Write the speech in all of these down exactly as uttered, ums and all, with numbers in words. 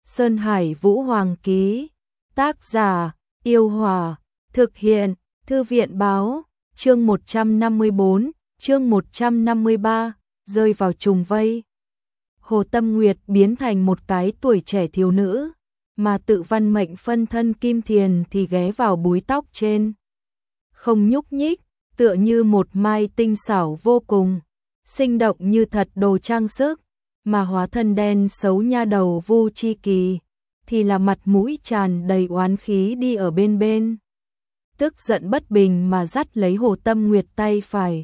Sơn Hải Vũ Hoàng ký. Tác giả: Yêu Hòa. Thực hiện: Thư viện báo. Chương một trăm năm mươi bốn, chương một trăm năm mươi ba, rơi vào trùng vây. Hồ Tâm Nguyệt biến thành một cái tuổi trẻ thiếu nữ, mà Tự Văn Mệnh phân thân Kim Thiền thì ghé vào búi tóc trên. Không nhúc nhích, tựa như một mai tinh xảo vô cùng, sinh động như thật đồ trang sức, mà hóa thân đen xấu nha đầu Vu Chi Kỳ thì là mặt mũi tràn đầy oán khí đi ở bên bên. Tức giận bất bình mà dắt lấy Hồ Tâm Nguyệt tay phải.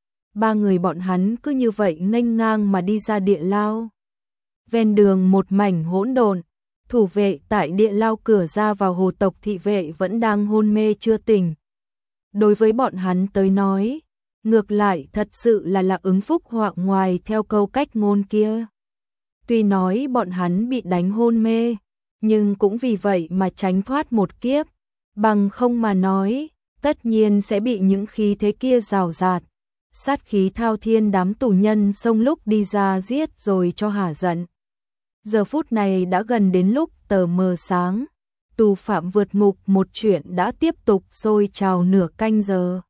Ba người bọn hắn cứ như vậy nghênh ngang mà đi ra địa lao. Ven đường một mảnh hỗn độn, thủ vệ tại địa lao cửa ra vào hồ tộc thị vệ vẫn đang hôn mê chưa tỉnh. Đối với bọn hắn tới nói, ngược lại thật sự là là ứng phúc họa ngoài theo câu cách ngôn kia. Tuy nói bọn hắn bị đánh hôn mê, nhưng cũng vì vậy mà tránh thoát một kiếp. Bằng không mà nói, tất nhiên sẽ bị những khí thế kia rào rạt, sát khí thao thiên đám tù nhân xông lúc đi ra giết rồi cho hả giận. Giờ phút này đã gần đến lúc tờ mờ sáng, tù phạm vượt ngục một chuyện đã tiếp tục sôi trào nửa canh giờ.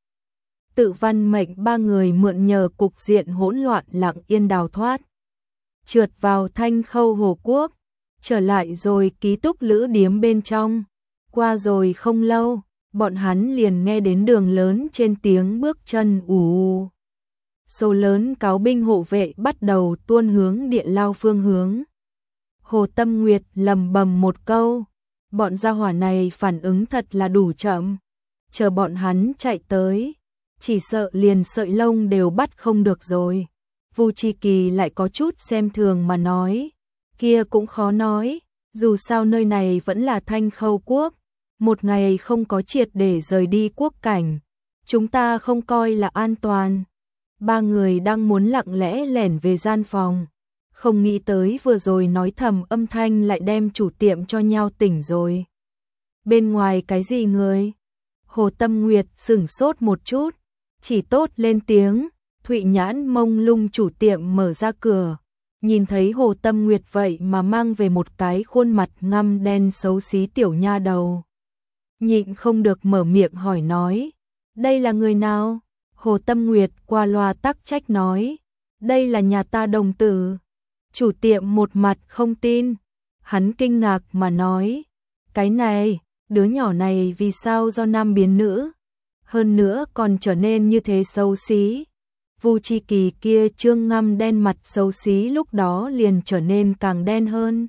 Tự Văn Mệnh ba người mượn nhờ cục diện hỗn loạn lặng yên đào thoát, trượt vào Thanh Khâu Hồ Quốc, trở lại rồi ký túc lữ điếm bên trong. Qua rồi không lâu, bọn hắn liền nghe đến đường lớn trên tiếng bước chân ù ù. Số lớn cáo binh hộ vệ bắt đầu tuôn hướng địa lao phương hướng. Hồ Tâm Nguyệt lầm bầm một câu, bọn gia hỏa này phản ứng thật là đủ chậm. Chờ bọn hắn chạy tới, chỉ sợ liền sợi lông đều bắt không được rồi. Vu Chi Kỳ lại có chút xem thường mà nói, kia cũng khó nói, dù sao nơi này vẫn là Thanh Khâu Quốc. Một ngày không có triệt để rời đi quốc cảnh, chúng ta không coi là an toàn. Ba người đang muốn lặng lẽ lẻn về gian phòng, không nghĩ tới vừa rồi nói thầm âm thanh lại đem chủ tiệm cho nhau tỉnh rồi. Bên ngoài cái gì người? Hồ Tâm Nguyệt sửng sốt một chút, chỉ tốt lên tiếng. Thụy nhãn mông lung chủ tiệm mở ra cửa, nhìn thấy Hồ Tâm Nguyệt vậy mà mang về một cái khuôn mặt ngăm đen xấu xí tiểu nha đầu. Nhịn không được mở miệng hỏi nói, đây là người nào? Hồ Tâm Nguyệt qua loa tắc trách nói, đây là nhà ta đồng tử. Chủ tiệm một mặt không tin, hắn kinh ngạc mà nói, cái này, đứa nhỏ này vì sao do nam biến nữ, hơn nữa còn trở nên như thế xấu xí. Vu Chi Kỳ kia trương ngăm đen mặt xấu xí lúc đó liền trở nên càng đen hơn.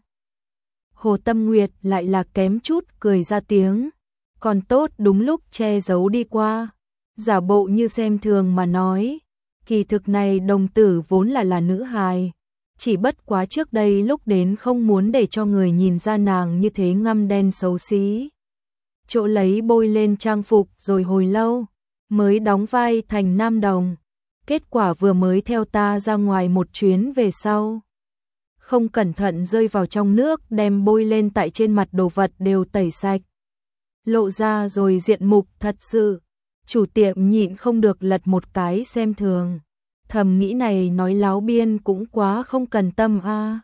Hồ Tâm Nguyệt lại là kém chút cười ra tiếng, còn tốt đúng lúc che giấu đi qua, giả bộ như xem thường mà nói, kỳ thực này đồng tử vốn là là nữ hài, chỉ bất quá trước đây lúc đến không muốn để cho người nhìn ra nàng như thế ngăm đen xấu xí. Chỗ lấy bôi lên trang phục rồi hồi lâu, mới đóng vai thành nam đồng, kết quả vừa mới theo ta ra ngoài một chuyến về sau. Không cẩn thận rơi vào trong nước đem bôi lên tại trên mặt đồ vật đều tẩy sạch. Lộ ra rồi diện mục thật sự, chủ tiệm nhịn không được lật một cái xem thường, thầm nghĩ này nói láo biên cũng quá không cần tâm a. À.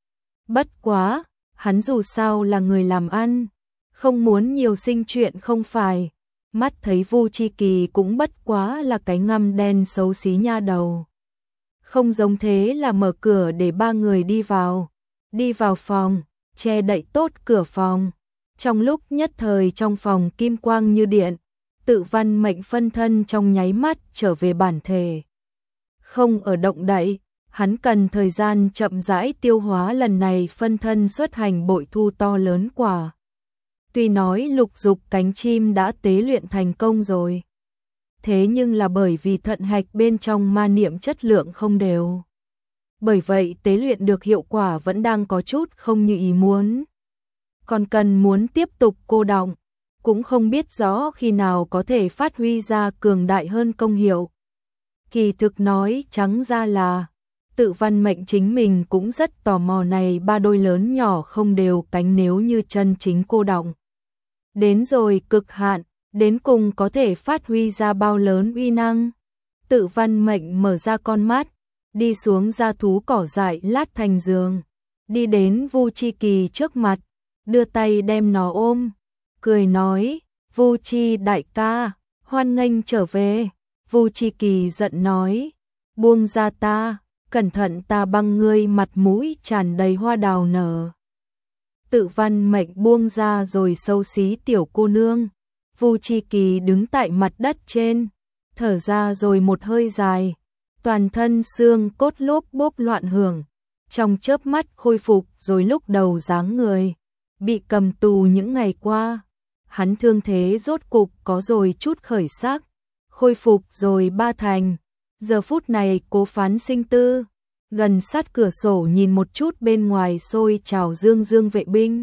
Bất quá, hắn dù sao là người làm ăn, không muốn nhiều sinh chuyện không phải, mắt thấy Vu Chi Kỳ cũng bất quá là cái ngăm đen xấu xí nha đầu. Không giống thế là mở cửa để ba người đi vào, đi vào phòng, che đậy tốt cửa phòng. Trong lúc nhất thời trong phòng kim quang như điện, Tự Văn Mệnh phân thân trong nháy mắt trở về bản thể. Không ở động đậy, hắn cần thời gian chậm rãi tiêu hóa lần này phân thân xuất hành bội thu to lớn quả. Tuy nói lục dục cánh chim đã tế luyện thành công rồi, thế nhưng là bởi vì thận hạch bên trong ma niệm chất lượng không đều. Bởi vậy tế luyện được hiệu quả vẫn đang có chút không như ý muốn. Còn cần muốn tiếp tục cô đọng, cũng không biết rõ khi nào có thể phát huy ra cường đại hơn công hiệu. Kỳ thực nói trắng ra là, Tự Văn Mệnh chính mình cũng rất tò mò này ba đôi lớn nhỏ không đều cánh nếu như chân chính cô đọng. Đến rồi cực hạn, đến cùng có thể phát huy ra bao lớn uy năng. Tự Văn Mệnh mở ra con mắt, đi xuống ra thú cỏ dại lát thành giường. đi đến Vu Chi Kỳ trước mặt, đưa tay đem nó ôm, cười nói, Vu Chi đại ca, hoan nghênh trở về. Vu Chi Kỳ giận nói, buông ra ta, cẩn thận ta băng ngươi mặt mũi tràn đầy hoa đào nở. Tự Văn Mệnh buông ra rồi xấu xí tiểu cô nương. Vu Chi Kỳ đứng tại mặt đất trên, thở ra rồi một hơi dài, toàn thân xương cốt lốp bốp loạn hưởng, trong chớp mắt khôi phục rồi lúc đầu dáng người bị cầm tù những ngày qua, hắn thương thế rốt cục có rồi chút khởi sắc, khôi phục rồi ba thành. Giờ phút này Cố Phán Sinh tư, gần sát cửa sổ nhìn một chút bên ngoài xôi trào dương dương vệ binh,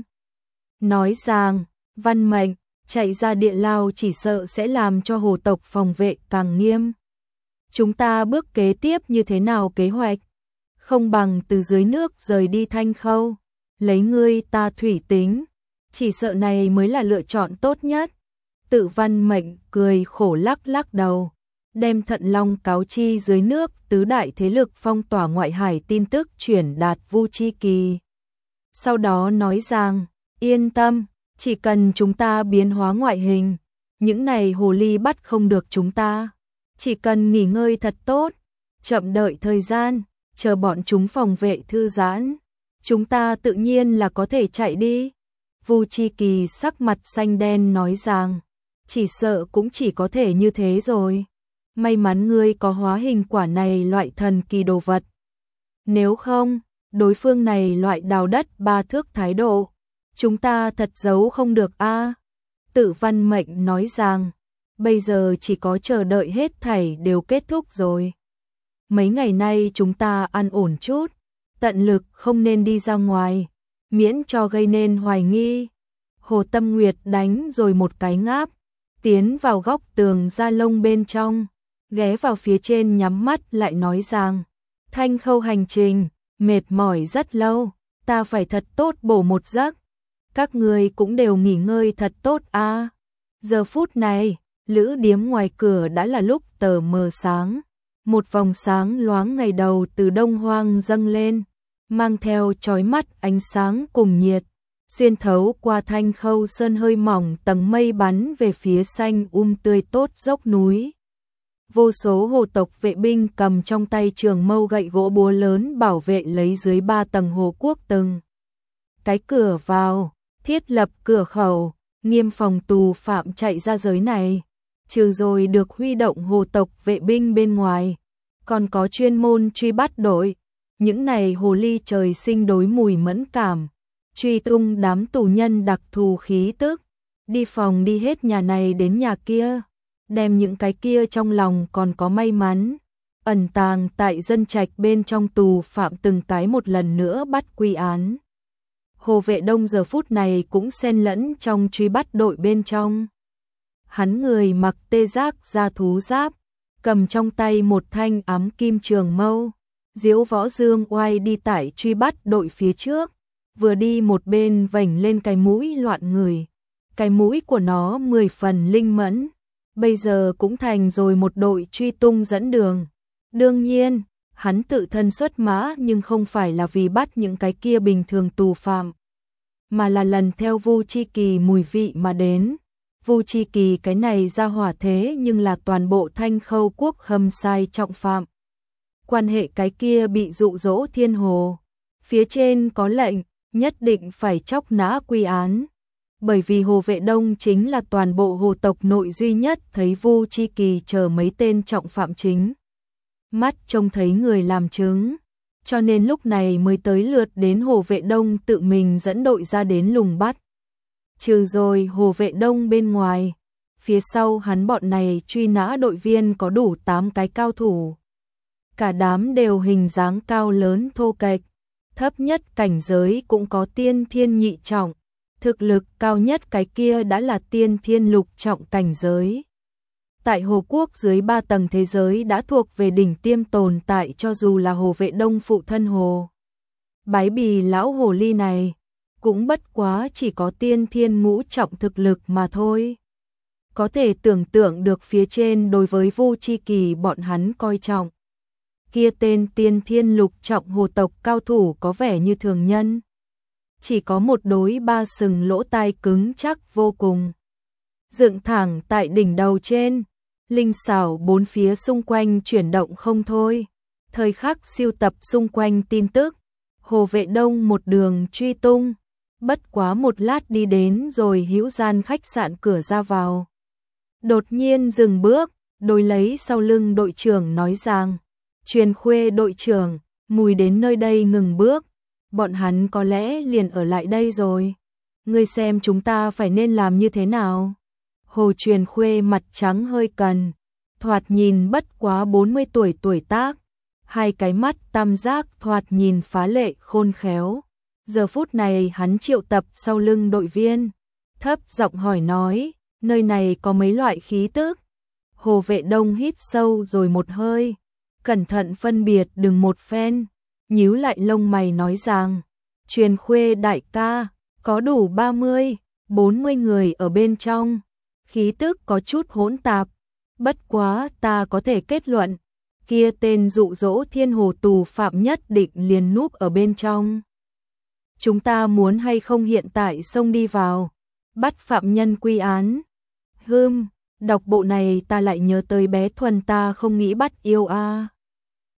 nói rằng, Văn Mệnh, chạy ra địa lao chỉ sợ sẽ làm cho hồ tộc phòng vệ càng nghiêm. Chúng ta bước kế tiếp như thế nào kế hoạch? Không bằng từ dưới nước rời đi Thanh Khâu, lấy ngươi ta thủy tính, chỉ sợ này mới là lựa chọn tốt nhất. Tự Văn Mệnh cười khổ lắc lắc đầu, đem Thận Long cáo chi dưới nước tứ đại thế lực phong tỏa ngoại hải tin tức chuyển đạt Vu Chi Kỳ. Sau đó nói rằng, yên tâm, chỉ cần chúng ta biến hóa ngoại hình, những này hồ ly bắt không được chúng ta. Chỉ cần nghỉ ngơi thật tốt, chậm đợi thời gian, chờ bọn chúng phòng vệ thư giãn, chúng ta tự nhiên là có thể chạy đi. Vu Chi Kỳ sắc mặt xanh đen nói rằng, chỉ sợ cũng chỉ có thể như thế rồi. May mắn ngươi có hóa hình quả này loại thần kỳ đồ vật. Nếu không, đối phương này loại đào đất ba thước thái độ, chúng ta thật giấu không được a. Tự Văn Mệnh nói rằng, bây giờ chỉ có chờ đợi hết thảy đều kết thúc rồi. Mấy ngày nay chúng ta ăn ổn chút, tận lực không nên đi ra ngoài, miễn cho gây nên hoài nghi. Hồ Tâm Nguyệt đánh rồi một cái ngáp, tiến vào góc tường da lông bên trong, ghé vào phía trên nhắm mắt lại nói rằng, Thanh Khâu hành trình, mệt mỏi rất lâu, ta phải thật tốt bổ một giấc. Các người cũng đều nghỉ ngơi thật tốt a. Giờ phút này, lữ điếm ngoài cửa đã là lúc tờ mờ sáng, một vòng sáng loáng ngày đầu từ đông hoang dâng lên, mang theo chói mắt ánh sáng cùng nhiệt, xuyên thấu qua Thanh Khâu sơn hơi mỏng tầng mây bắn về phía xanh um tươi tốt dốc núi. Vô số hồ tộc vệ binh cầm trong tay trường mâu gậy gỗ búa lớn bảo vệ lấy dưới ba tầng hồ quốc từng cái cửa vào, thiết lập cửa khẩu, nghiêm phòng tù phạm chạy ra giới này. Trừ rồi được huy động hồ tộc vệ binh bên ngoài, còn có chuyên môn truy bắt đội. Những này hồ ly trời sinh đối mùi mẫn cảm, truy tung đám tù nhân đặc thù khí tức, đi phòng đi hết nhà này đến nhà kia, đem những cái kia trong lòng còn có may mắn, ẩn tàng tại dân trạch bên trong tù phạm từng cái một lần nữa bắt quy án. Hồ Vệ Đông giờ phút này cũng xen lẫn trong truy bắt đội bên trong. Hắn người mặc tê giác da thú giáp, cầm trong tay một thanh ám kim trường mâu, diễu võ dương oai đi tải truy bắt đội phía trước, vừa đi một bên vểnh lên cái mũi loạn người. Cái mũi của nó mười phần linh mẫn, bây giờ cũng thành rồi một đội truy tung dẫn đường. Đương nhiên, hắn tự thân xuất mã nhưng không phải là vì bắt những cái kia bình thường tù phạm, mà là lần theo Vu Chi Kỳ mùi vị mà đến. Vu Chi Kỳ cái này ra hỏa thế nhưng là toàn bộ Thanh Khâu quốc khâm sai trọng phạm. Quan hệ cái kia bị dụ dỗ thiên hồ, phía trên có lệnh, nhất định phải chóc nã quy án. Bởi vì Hồ Vệ Đông chính là toàn bộ hồ tộc nội duy nhất thấy Vu Chi Kỳ chờ mấy tên trọng phạm chính mắt trông thấy người làm chứng, cho nên lúc này mới tới lượt đến Hồ Vệ Đông tự mình dẫn đội ra đến lùng bắt. Trừ rồi Hồ Vệ Đông bên ngoài, phía sau hắn bọn này truy nã đội viên có đủ tám cái cao thủ. Cả đám đều hình dáng cao lớn thô kệch, thấp nhất cảnh giới cũng có tiên thiên nhị trọng, thực lực cao nhất cái kia đã là tiên thiên lục trọng cảnh giới. Tại Hồ Quốc dưới ba tầng thế giới đã thuộc về đỉnh tiêm tồn tại, cho dù là Hồ Vệ Đông phụ thân Hồ Bái Bì lão hồ ly này, cũng bất quá chỉ có tiên thiên ngũ trọng thực lực mà thôi. Có thể tưởng tượng được phía trên đối với Vu Chi Kỳ bọn hắn coi trọng. Kia tên tiên thiên lục trọng hồ tộc cao thủ có vẻ như thường nhân. chỉ có một đôi ba sừng lỗ tai cứng chắc vô cùng. Dựng thẳng tại đỉnh đầu trên, linh xảo bốn phía xung quanh chuyển động không thôi. Thời khắc siêu tập xung quanh tin tức, Hồ Vệ Đông một đường truy tung, bất quá một lát đi đến rồi hữu gian khách sạn cửa ra vào. Đột nhiên dừng bước, đối lấy sau lưng đội trưởng nói rằng, Truyền Khuê đội trưởng, Mùi đến nơi đây ngừng bước, bọn hắn có lẽ liền ở lại đây rồi. Ngươi xem chúng ta phải nên làm như thế nào? Hồ Truyền Khuê mặt trắng hơi cần, thoạt nhìn bất quá bốn mươi tuổi tuổi tác, hai cái mắt tam giác thoạt nhìn phá lệ khôn khéo. Giờ phút này hắn triệu tập sau lưng đội viên, thấp giọng hỏi nói, nơi này có mấy loại khí tức? Hồ Vệ Đông hít sâu rồi một hơi, cẩn thận phân biệt đừng một phen, nhíu lại lông mày nói rằng, Truyền Khuê đại ca, có đủ ba mươi, bốn mươi người ở bên trong, khí tức có chút hỗn tạp, bất quá ta có thể kết luận, kia tên dụ dỗ thiên hồ tù phạm nhất định liền núp ở bên trong. Chúng ta muốn hay không hiện tại xông đi vào, bắt phạm nhân quy án. Hừm, đọc bộ này ta lại nhớ tới bé Thuần ta không nghĩ bắt yêu a.